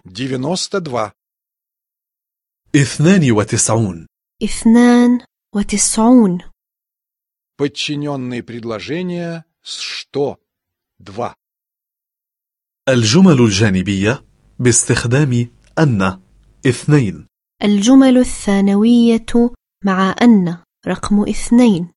92. 92. 92. Подчиненные предложения с «что» 2. الجمل الجانبية باستخدام أن 2. الجمل الثانوية مع أن رقم 2.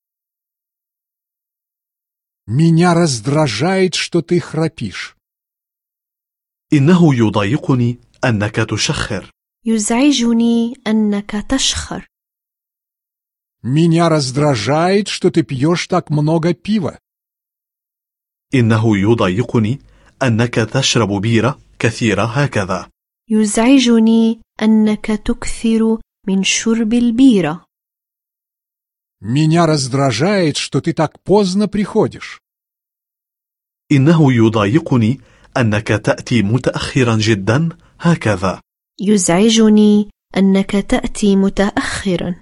Меня раздражает, что ты храпишь. إنه يضايقني أنك تشخر. يزعجني أنك تشخر. Меня раздражает, что ты пьешь так много пива. إنه يضايقني أنك تشرب بيرة كثيرة هكذا. يزعجني أنك تكثر من شرب البيرة. Меня раздражает, что ты так поздно приходишь. إنه يضايقني أنك تأتي متأخرا جدا هكذا. يزعجني أنك تأتي متأخرا.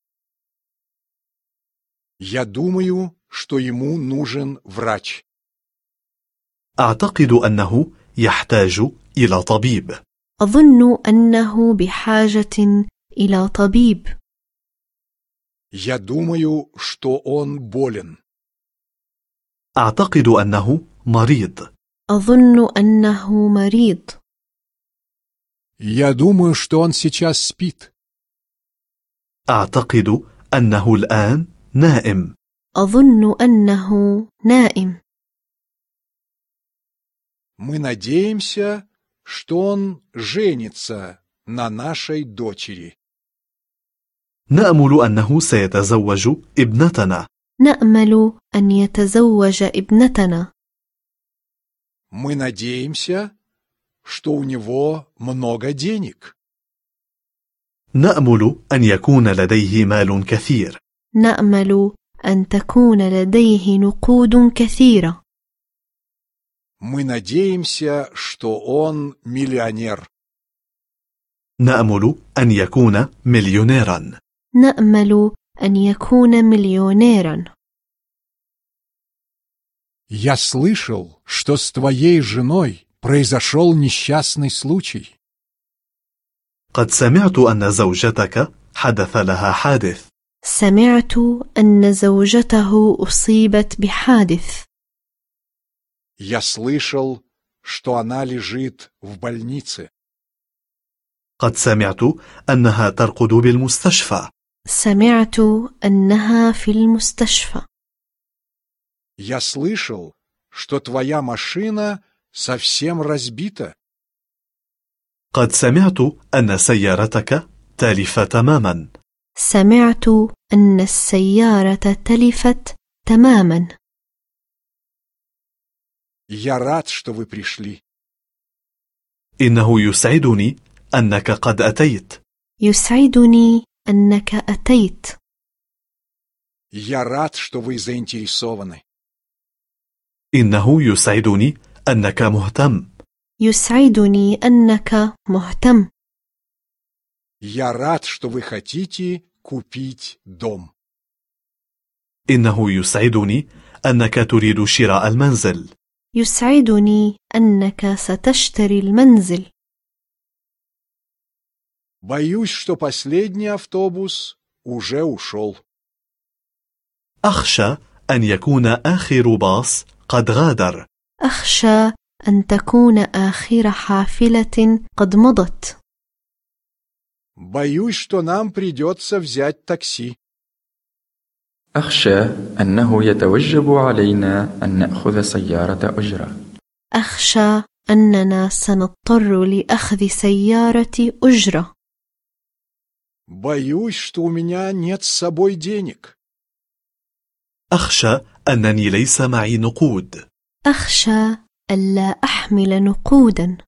Я думаю, что ему нужен врач. أعتقد أنه يحتاج إلى طبيب. أظن أنه بحاجة إلى طبيب. Я думаю, что он болен. أعتقد أنه مريض. أظن أنه مريض. Я думаю, что он сейчас спит. أعتقد أنه الآن نائم. أظن أنه نائم. Мы надеемся, что он женится на нашей дочери. نأمل أنه سيتزوج ابنتنا. نأمل أن يتزوج ابنتنا. Мы надеемся, что у него много денег. نأمل أن يكون لديه مال كثير. نأمل أن تكون لديه نقود كثيرة. Мы надеемся, что он миллионер. نأمل أن يكون مليونيرا. نأمل أن يكون مليونيرا. Я слышал, что с твоей женой произошел несчастный случай. قد سمعت أن زوجتك حدث لها حادث. سمعت أن زوجته أصيبت بحادث. Я слышал, что она лежит в больнице. قد سمعت أنها ترقد بالمستشفى. سمعت أنها في المستشفى. Я слышал, что твоя машина совсем разбита. قد سمعت أن سيارتك تالفة تماما. سمعت أن السيارة تلفت تماما. Я рад, что вы пришли. إنه يسعدني أنك قد أتيت. يسعدني أنك أتيت. Я рад, что вы заинтересованы. إنه يسعدني أنك مهتم. يسعدني أنك مهتم. Я рад, что вы хотите купить дом. إنه يسعدني أنك تريد شراء المنزل. يسعدني أنك ستشتري المنزل. Боюсь, что последний автобус уже ушел. أخشى أن يكون آخر باص قد غادر. أخشى أن تكون آخر حافلة قد مضت. Боюсь, что нам придется взять такси. أخشى أنه يتوجب علينا أن نأخذ سيارة أجرة. أخشى أننا سنضطر لأخذ سيارة أجرة. Боюсь, что у меня нет с собой денег. أخشى أنني ليس معي نقود. أخشى ألا أحمل نقودا.